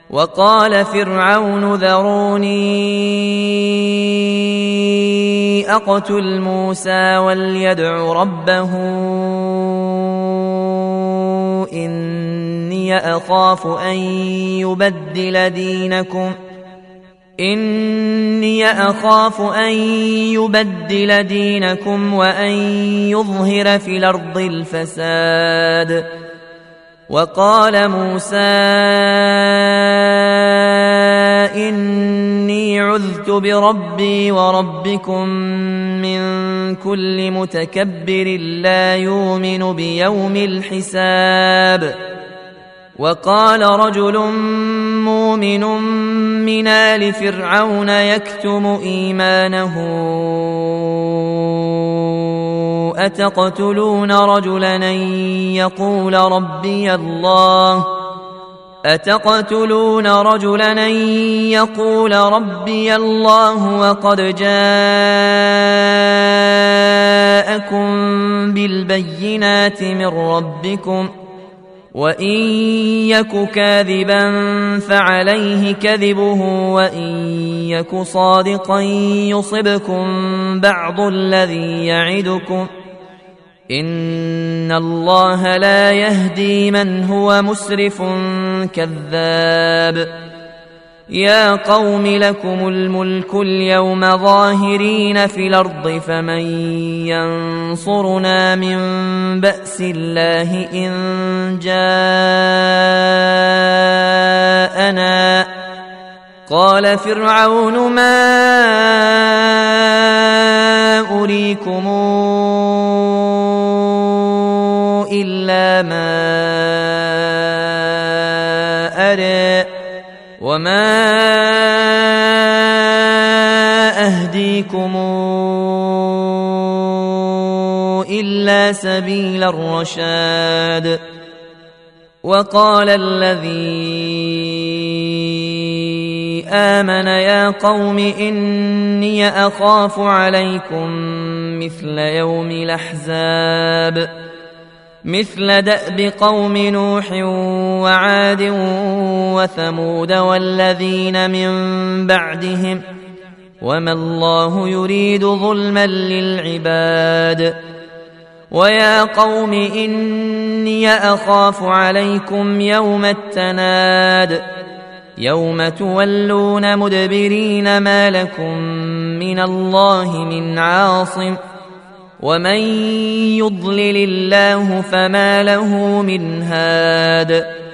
وقال فرعون ذروني أقتل موسى وليدع ربه إني أخاف أن يبدل دينكم وأن يظهر في الأرض الفساد. وقال موسى إني عذت بربي وربكم من كل متكبر لا يؤمن بيوم الحساب. وقال رجل مؤمن من آل فرعون يكتم إيمانه أتقتلون رجلا أن يقول ربي الله وقد جاءكم بالبينات من ربكم وإن يك كاذبا فعليه كذبه وإن يك صادقا يصبكم بعض الذي يعدكم إن الله لا يهدي من هو مسرف كذاب. يا قوم لكم الملك اليوم ظاهرين في الأرض فمن ينصرنا من بأس الله إن جاءنا. قال فرعون ما أريكم إلا ما أرى وما أهديكم إلا سبيل الرشاد. وقال الذي آمن يا قوم إني أخاف عليكم مثل يوم الأحزاب مثل دأب قوم نوح وعاد وثمود والذين من بعدهم وما الله يريد ظلما للعباد. ويا قوم إني أخاف عليكم يوم التناد يوم تولون مدبرين ما لكم من الله من عاصم ومن يضلل الله فما له من هاد.